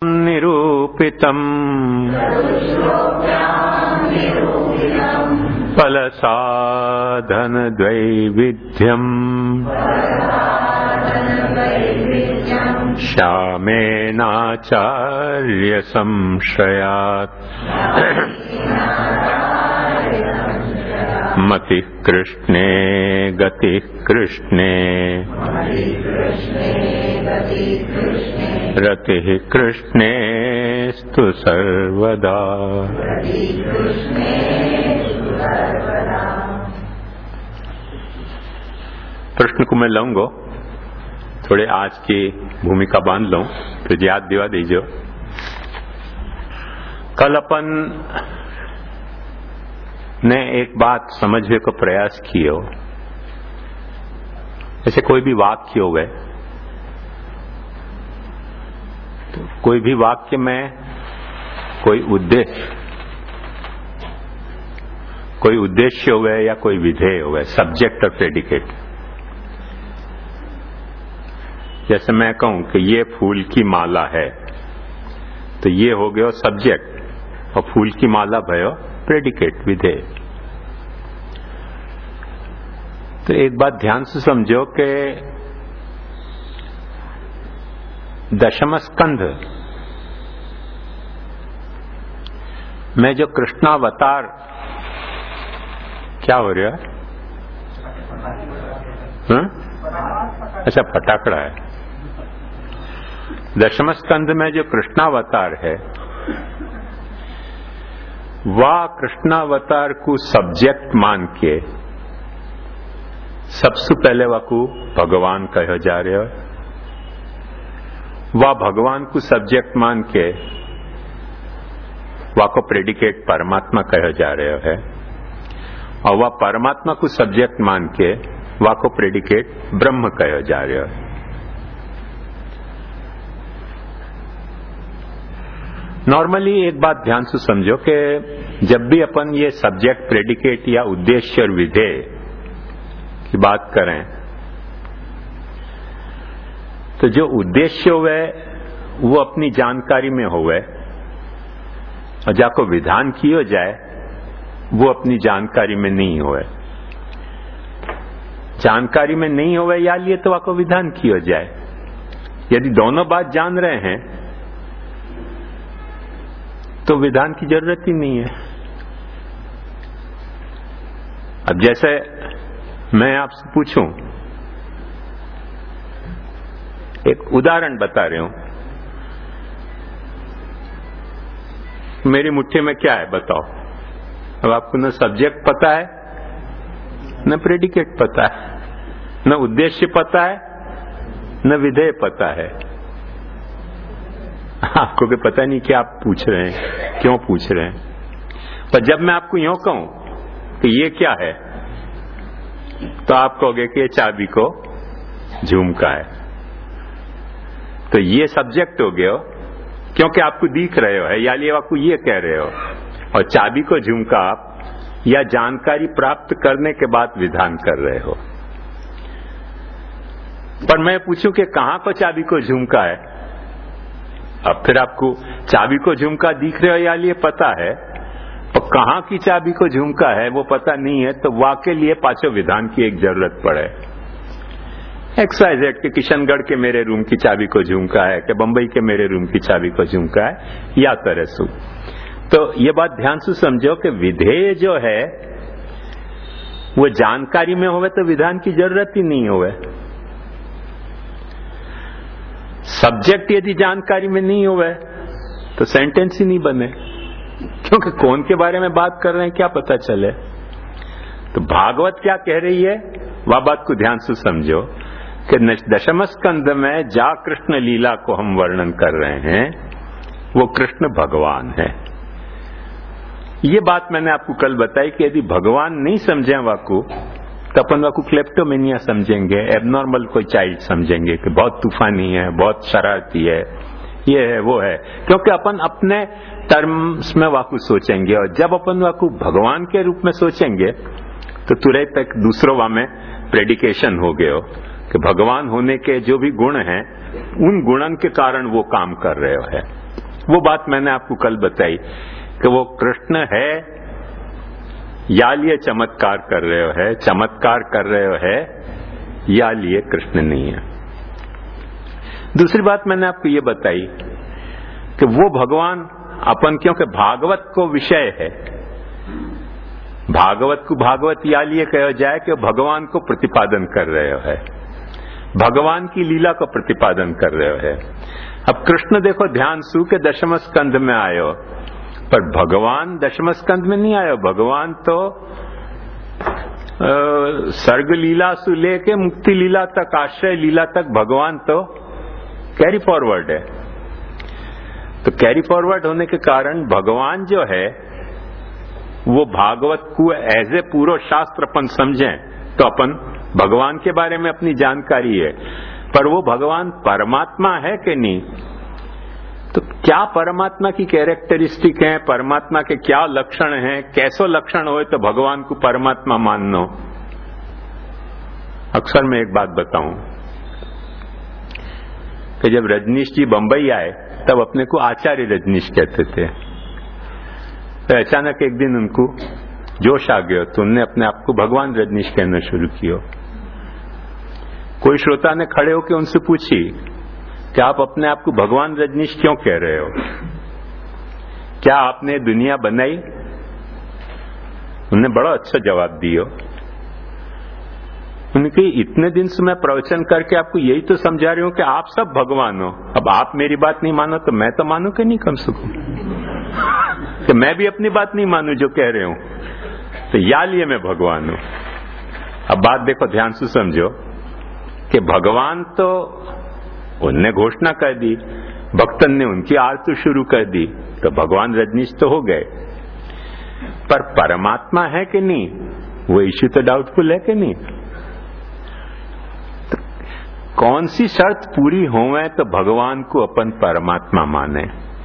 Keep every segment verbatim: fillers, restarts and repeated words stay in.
निरूपितम् फलसाधनद्वैविध्यम् श्यामेनाचार्य संशयात् मतिः कृष्णे गतिः कृष्णे रतिः कृष्णेस्तु सर्वदा। प्रश्न को मैं लाऊंगा, थोड़े आज की भूमिका बांध लूं तो याद दिवा दीजिए। कल अपन ने एक बात समझने को प्रयास किया, ऐसे कोई भी वाक्य हो गए तो कोई भी वाक्य में कोई उद्देश्य कोई उद्देश्य हो गए या कोई विधेय हो गए, सब्जेक्ट और प्रेडिकेट। जैसे मैं कहूं कि ये फूल की माला है तो ये हो गया सब्जेक्ट और फूल की माला भयो प्रेडिकेट, विधेय। तो एक बात ध्यान से समझो कि दशम स्कंध में जो कृष्णावतार क्या हो रहा है? हुँ? अच्छा, फटाकड़ा है। दशम स्कंध में जो कृष्णावतार है वह कृष्णावतार को सब्जेक्ट मान के सबसे पहले वाकू भगवान कहो जा रहे हो, वह भगवान को सब्जेक्ट मान के वाको प्रेडिकेट परमात्मा कहो जा रहे है और वह परमात्मा को सब्जेक्ट मान के वाको प्रेडिकेट ब्रह्म कहो जा रहे हो। नॉर्मली एक बात ध्यान से समझो कि जब भी अपन ये सब्जेक्ट प्रेडिकेट या उद्देश्य और विधेय की बात करें तो जो उद्देश्य हुए वो अपनी जानकारी में होवे और जाको विधान किया जाए वो अपनी जानकारी में नहीं होवे। जानकारी में नहीं होवे या लिए तो वाको विधान किया जाए। यदि दोनों बात जान रहे हैं तो विधान की जरूरत ही नहीं है। अब जैसे मैं आपसे पूछूं, एक उदाहरण बता रहे हूं, मेरी मुट्ठी में क्या है बताओ। अब आपको न सब्जेक्ट पता है न प्रेडिकेट पता है, न उद्देश्य पता है न विधेय पता है। आपको भी पता नहीं क्या आप पूछ रहे हैं, क्यों पूछ रहे हैं। पर जब मैं आपको यूं कहूं कि ये क्या है तो आप कहोगे कि ये चाबी को झुमका है। तो ये सब्जेक्ट हो गया क्योंकि आपको दिख रहे हो है या लिए आपको ये कह रहे हो, और चाबी को झुमका आप या जानकारी प्राप्त करने के बाद विधान कर रहे हो। पर मैं पूछूं कि कहां को चाबी को झुमका है, अब फिर आपको चाबी को झुमका दिख रहे हो या लिए पता है, और कहां की चाबी को झुमका है वो पता नहीं है, तो वाके लिए पांचों विधान की एक जरूरत पड़े। एक्साइजेड के किशनगढ़ के मेरे रूम की चाबी को झुमका है कि बंबई के मेरे रूम की चाबी को झुमका है या तरह से। तो ये बात ध्यान से समझो कि विधेय जो है वो जानकारी में होवे तो विधान की जरूरत ही नहीं होवे। सब्जेक्ट यदि जानकारी में नहीं होवे तो सेंटेंस ही नहीं बने, क्योंकि कौन के बारे में बात कर रहे हैं क्या पता चले। तो भागवत क्या कह रही है वह बात को ध्यान से समझो कि दशम स्कंद में जा कृष्ण लीला को हम वर्णन कर रहे हैं वो कृष्ण भगवान है। ये बात मैंने आपको कल बताई कि यदि भगवान नहीं समझे वाकू तो अपन वाकू क्लेप्टोमेनिया समझेंगे, एबनॉर्मल कोई चाइल्ड समझेंगे कि बहुत तूफानी है, बहुत शरारती है, ये है वो है, क्योंकि अपन अपने टर्म्स में वाकू सोचेंगे। और जब अपन वाकू भगवान के रूप में सोचेंगे तो तुरंत तक दूसरों वा में प्रेडिकेशन हो गए हो कि भगवान होने के जो भी गुण हैं उन गुणन के कारण वो काम कर रहे हो है। वो बात मैंने आपको कल बताई कि वो कृष्ण है या लिए चमत्कार कर रहे हो है, चमत्कार कर रहे हो है या लिए कृष्ण नहीं है। दूसरी बात मैंने आपको ये बताई कि वो भगवान अपन, क्योंकि भागवत को विषय है, भागवत को भागवत या लिए कहा जाए कि भगवान को प्रतिपादन कर रहे हो है, भगवान की लीला को प्रतिपादन कर रहे हो है। अब कृष्ण देखो ध्यान सु के दशम स्कंध में आयो, पर भगवान दशम स्कंध में नहीं आयो। भगवान तो सर्ग लीला से लेके मुक्ति लीला तक, आश्रय लीला तक भगवान तो कैरी फॉरवर्ड है। तो कैरी फॉरवर्ड होने के कारण भगवान जो है वो भागवत को एज ए पूरा शास्त्र अपन समझें तो अपन भगवान के बारे में अपनी जानकारी है, पर वो भगवान परमात्मा है कि नहीं, तो क्या परमात्मा की कैरेक्टरिस्टिक है, परमात्मा के क्या लक्षण हैं, कैसो लक्षण हो तो भगवान को परमात्मा माननो। अक्सर मैं एक बात बताऊं कि जब रजनीश जी बंबई आए तब अपने को आचार्य रजनीश कहते थे। तो अचानक एक दिन उनको जोश आ गया तो उनने अपने आप को भगवान रजनीश कहना शुरू किया। कोई श्रोता ने खड़े होकर उनसे पूछी कि आप अपने आप को भगवान रजनीश क्यों कह रहे हो, क्या आपने दुनिया बनाई? उन्होंने बड़ा अच्छा जवाब दिया। उनके इतने दिन से मैं प्रवचन करके आपको यही तो समझा रही हूं कि आप सब भगवान हो, अब आप मेरी बात नहीं मानो तो मैं तो मानू कि नहीं कम से कम, कि मैं भी अपनी बात नहीं मानू जो कह रहे हूं, तो या लिए मैं भगवान हूं। अब बात देखो ध्यान से समझो कि भगवान तो उनने घोषणा कर दी, भक्तन ने उनकी आरती शुरू कर दी, तो भगवान रजनीश तो हो गए, पर परमात्मा है कि नहीं वो इश्यू तो डाउटफुल है कि नहीं। तो कौन सी शर्त पूरी होवे तो भगवान को अपन परमात्मा माने।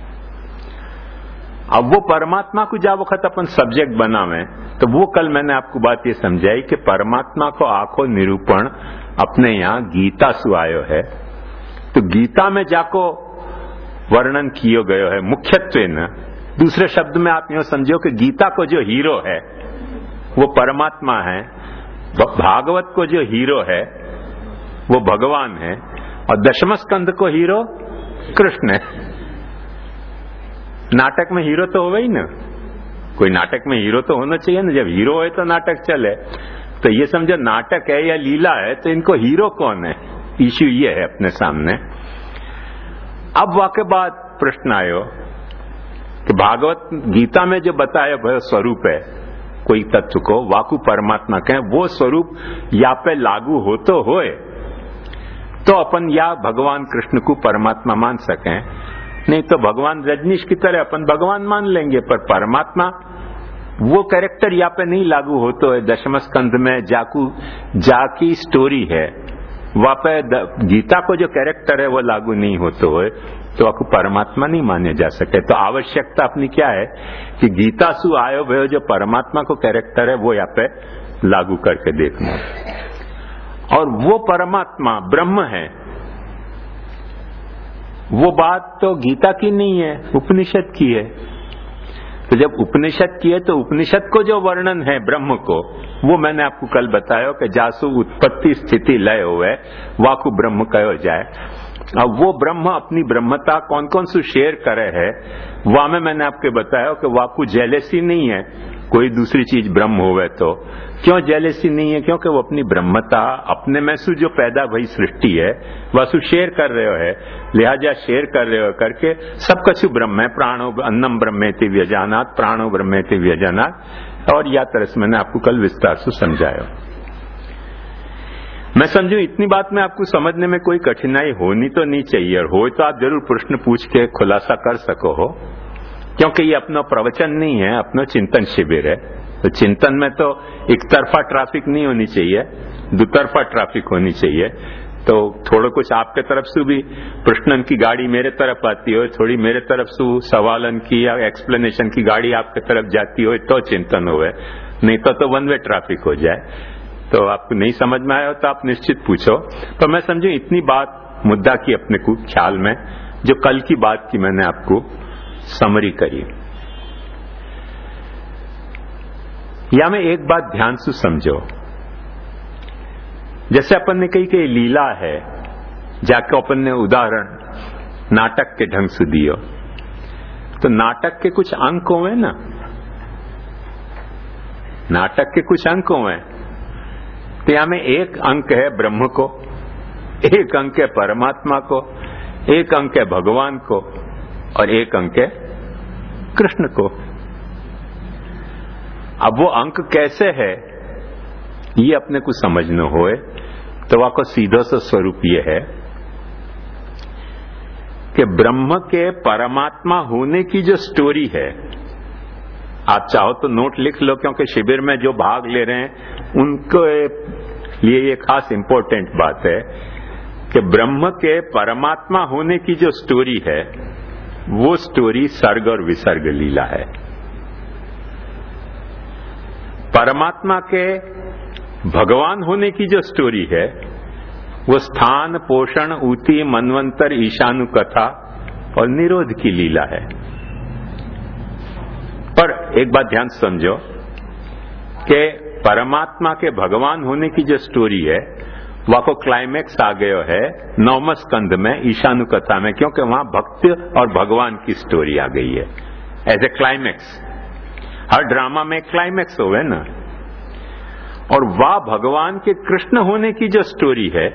अब वो परमात्मा को जा वक्त अपन सब्जेक्ट बनावे, तो वो कल मैंने आपको बात ये समझाई कि परमात्मा को आखो निरूपण अपने यहां गीता सुआयो है। तो गीता में जाको वर्णन किया गयो है मुख्यत्वे न। दूसरे शब्द में आप यूं समझो कि गीता को जो हीरो है वो परमात्मा है, भागवत को जो हीरो है वो भगवान है, और दशम स्कंध को हीरो कृष्ण है। नाटक में हीरो तो हो ही ना, कोई नाटक में हीरो तो होना चाहिए ना, जब हीरो है तो नाटक चले। तो ये समझो नाटक है या लीला है, तो इनको हीरो कौन है, इश्यू ये है अपने सामने। अब वाके बाद प्रश्न आयो कि भागवत गीता में जो बताया भय स्वरूप है कोई तत्व को, वाकु परमात्मा कहें, वो स्वरूप या पे लागू हो तो होए तो अपन या भगवान कृष्ण को परमात्मा मान सकें, नहीं तो भगवान रजनीश की तरह अपन भगवान मान लेंगे, पर परमात्मा वो कैरेक्टर यहाँ पे नहीं लागू हो तो है। दशम स्कंध में जाकू जाकी स्टोरी है, वहां पे गीता को जो कैरेक्टर है वो लागू नहीं होते हुए तो आपको परमात्मा नहीं माने जा सके। तो आवश्यकता अपनी क्या है कि गीता सु आयो भयो जो परमात्मा को कैरेक्टर है वो यहाँ पे लागू करके देखना, और वो परमात्मा ब्रह्म है। वो बात तो गीता की नहीं है, उपनिषद की है। तो जब उपनिषद की है तो उपनिषद को जो वर्णन है ब्रह्म को, वो मैंने आपको कल बताया कि जासु उत्पत्ति स्थिति लय होवे वाकु ब्रह्म कहो जाए। अब वो ब्रह्म अपनी ब्रह्मता कौन कौन से शेयर करे है, वहां में मैंने आपको बताया कि वाकु जेलेसी नहीं है कोई दूसरी चीज ब्रह्म होवे तो। क्यों जेलेसी नहीं है? क्योंकि वो अपनी ब्रह्मता अपने में से जो पैदा भई सृष्टि है वसु शेयर कर रहे हो है, लिहाजा शेयर कर रहे हो करके सब कछु ब्रह्म है। प्राणो अन्नम ब्रह्मेति व्यजानात्, प्राणो ब्रह्मेति व्यजानात्, और या तरह से मैंने आपको कल विस्तार से समझाया। मैं समझू इतनी बात में आपको समझने में कोई कठिनाई होनी तो नहीं चाहिए, और हो तो आप जरूर प्रश्न पूछ के खुलासा कर सको हो, क्योंकि ये अपना प्रवचन नहीं है, अपना चिंतन शिविर है। तो चिंतन में तो एक तरफा ट्रैफिक नहीं होनी चाहिए, दुतरफा ट्रैफिक होनी चाहिए। तो थोड़ा कुछ आपके तरफ से भी प्रश्नन की गाड़ी मेरे तरफ आती हो, थोड़ी मेरे तरफ से सवालन की या एक्सप्लेनेशन की गाड़ी आपके तरफ जाती हो तो चिंतन होवे, नहीं तो तो वन वे ट्रैफिक हो जाए। तो आपको नहीं समझ में आया तो आप निश्चित पूछो। तो मैं समझू इतनी बात मुद्दा की अपने को ख्याल में, जो कल की बात की मैंने आपको समरी करिए। या में एक बात ध्यान से समझो, जैसे अपन ने कही कि लीला है, जाके अपन ने उदाहरण नाटक के ढंग से दियो, तो नाटक के कुछ अंक हुए ना, नाटक के कुछ अंक हुए, तो यहां में एक अंक है ब्रह्म को, एक अंक है परमात्मा को, एक अंक है भगवान को और एक अंक है कृष्ण को। अब वो अंक कैसे है ये अपने को समझना होए, तो वहां को सीधा सा स्वरूप ये है कि ब्रह्म के परमात्मा होने की जो स्टोरी है, आप चाहो तो नोट लिख लो, क्योंकि शिविर में जो भाग ले रहे हैं उनको लिए ये खास इंपॉर्टेंट बात है कि ब्रह्म के परमात्मा होने की जो स्टोरी है वो स्टोरी सर्ग और विसर्ग लीला है। परमात्मा के भगवान होने की जो स्टोरी है वो स्थान, पोषण, ऊती, मनवंतर, ईशानु कथा और निरोध की लीला है। पर एक बात ध्यान से समझो कि परमात्मा के भगवान होने की जो स्टोरी है वहां को क्लाइमेक्स आ गयो है नौम स्कंद में, ईशानु कथा में, क्योंकि वहां भक्ति और भगवान की स्टोरी आ गई है एज ए क्लाइमेक्स। हर ड्रामा में क्लाइमेक्स होवे ना, और वह भगवान के कृष्ण होने की जो स्टोरी है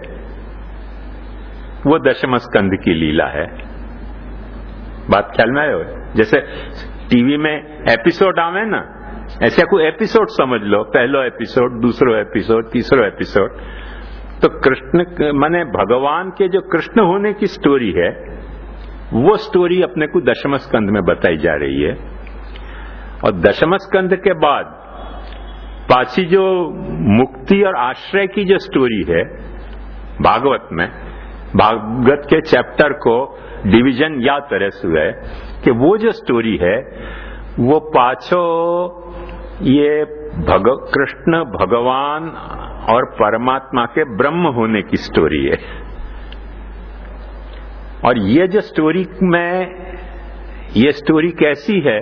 वो दशम स्कंद की लीला है। बात ख्याल में आयो? जैसे टीवी में एपिसोड आवे ना, ऐसे कोई एपिसोड समझ लो, पहलो एपिसोड, दूसरो एपिसोड, तीसरो एपिसोड। तो कृष्ण माने भगवान के जो कृष्ण होने की स्टोरी है वो स्टोरी अपने को दशम स्कंद में बताई जा रही है। और दशम स्कंद के बाद पाची जो मुक्ति और आश्रय की जो स्टोरी है भागवत में, भागवत के चैप्टर को डिवीजन या तरह से है कि वो जो स्टोरी है वो पाछो ये भग, कृष्ण भगवान और परमात्मा के ब्रह्म होने की स्टोरी है। और ये जो स्टोरी में, ये स्टोरी कैसी है,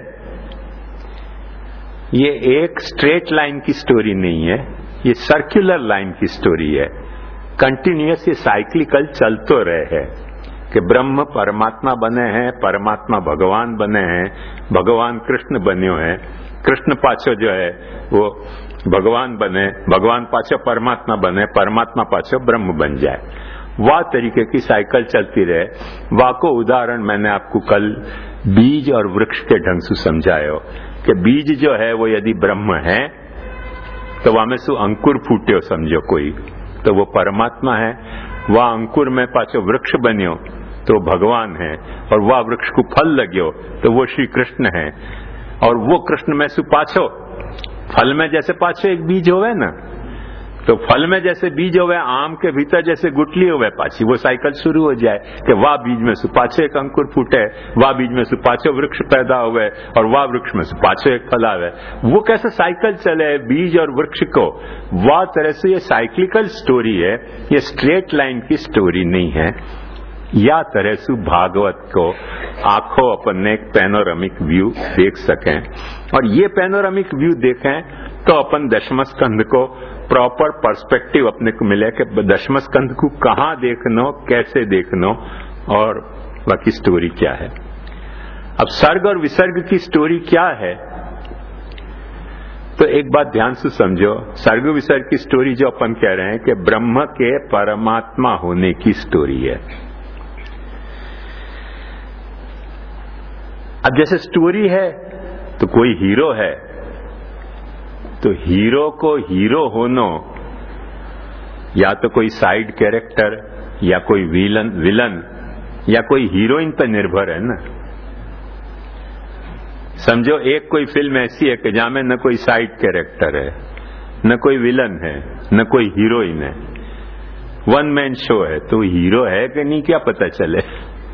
ये एक स्ट्रेट लाइन की स्टोरी नहीं है, ये सर्कुलर लाइन की स्टोरी है। कंटिन्यूअस ये साइक्लिकल चलते रहे है कि ब्रह्म परमात्मा बने हैं, परमात्मा भगवान बने हैं, भगवान कृष्ण बन्यो है, कृष्ण पाछो जो है वो भगवान बने, भगवान पाछो परमात्मा बने, परमात्मा पाछो ब्रह्म बन जाए। वह तरीके की साइकिल चलती रहे। वाह को उदाहरण मैंने आपको कल बीज और वृक्ष के ढंग से समझायो कि बीज जो है वो यदि ब्रह्म है तो वहां में सु अंकुर फूट्यो समझो कोई, तो वो परमात्मा है। वह अंकुर में पाछो वृक्ष बन्यो तो भगवान है, और वह वृक्ष को फल लग्यो तो वो श्री कृष्ण है। और वो कृष्ण में सु पाछो फल में जैसे पाछो एक बीज होवे ना, तो फल में जैसे बीज होवे, आम के भीतर जैसे गुटली होवे, पाछी वो साइकिल शुरू हो जाए कि वाह बीज में से पाछो एक अंकुर फूटे, वाह बीज में से पाछो वृक्ष पैदा होवे, और वाह वृक्ष में से पाछो एक फल आवे। वो कैसे साइकिल चले बीज और वृक्ष को, वाह तरह से ये साइक्लिकल स्टोरी है, ये स्ट्रेट लाइन की स्टोरी नहीं है। या तरह से भागवत को आंखों अपन ने एक पैनोरामिक व्यू देख सकें, और ये पैनोरामिक व्यू देखें तो अपन दशम स्कंद को प्रॉपर पर्सपेक्टिव अपने को मिले कि दशम स्कंद को कहां देखनो, कैसे देखनो, और बाकी स्टोरी क्या है। अब सर्ग और विसर्ग की स्टोरी क्या है, तो एक बात ध्यान से समझो। सर्ग विसर्ग की स्टोरी जो अपन कह रहे हैं कि ब्रह्म के परमात्मा होने की स्टोरी है। अब जैसे स्टोरी है तो कोई हीरो है, तो हीरो को हीरो होनो या तो कोई साइड कैरेक्टर या कोई विलन विलन या कोई हीरोइन पर निर्भर है ना। समझो एक कोई फिल्म ऐसी है कि जहां में न कोई साइड कैरेक्टर है, न कोई विलन है, न कोई हीरोइन है, वन मैन शो है, तो हीरो है कि नहीं क्या पता चले।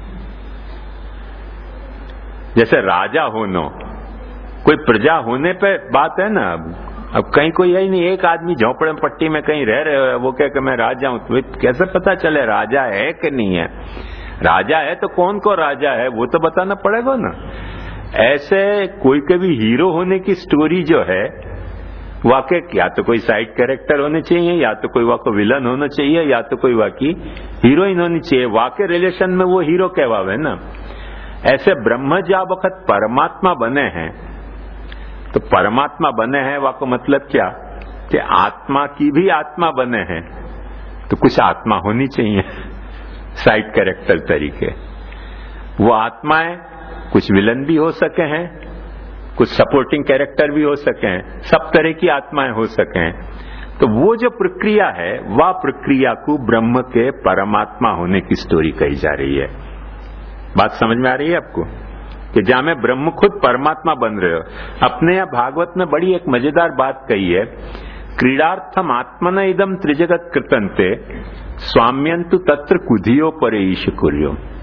जैसे राजा होनो, कोई प्रजा होने पे बात है ना। अब अब कहीं कोई यही नहीं, एक आदमी झोपड़े पट्टी में कहीं रह रहे हो, वो कह के मैं राजा हूं, तो कैसे पता चले राजा है कि नहीं है। राजा है तो कौन को राजा है वो तो बताना पड़ेगा ना। ऐसे कोई कभी हीरो होने की स्टोरी जो है वाकई या तो कोई साइड कैरेक्टर होने चाहिए, या तो कोई वाकई विलन होना चाहिए, या तो कोई वाकई हीरोइन होनी चाहिए। वाकई रिलेशन में वो हीरो कहवावे ना। ऐसे ब्रह्म जा वक्त परमात्मा बने हैं, तो परमात्मा बने हैं वाको मतलब क्या कि आत्मा की भी आत्मा बने हैं, तो कुछ आत्मा होनी चाहिए साइड कैरेक्टर तरीके। वो आत्माएं कुछ विलन भी हो सके हैं, कुछ सपोर्टिंग कैरेक्टर भी हो सके हैं, सब तरह की आत्माएं हो सके हैं। तो वो जो प्रक्रिया है वह प्रक्रिया को ब्रह्म के परमात्मा होने की स्टोरी कही जा रही है। बात समझ में आ रही है आपको कि जहां में ब्रह्म खुद परमात्मा बन रहे हो। अपने यहां भागवत में बड़ी एक मजेदार बात कही है, क्रीडार्थम आत्मन इदम त्रिजगत कृतंते स्वाम्यंतु तत्र कुधियो परे ईश कुर्यो।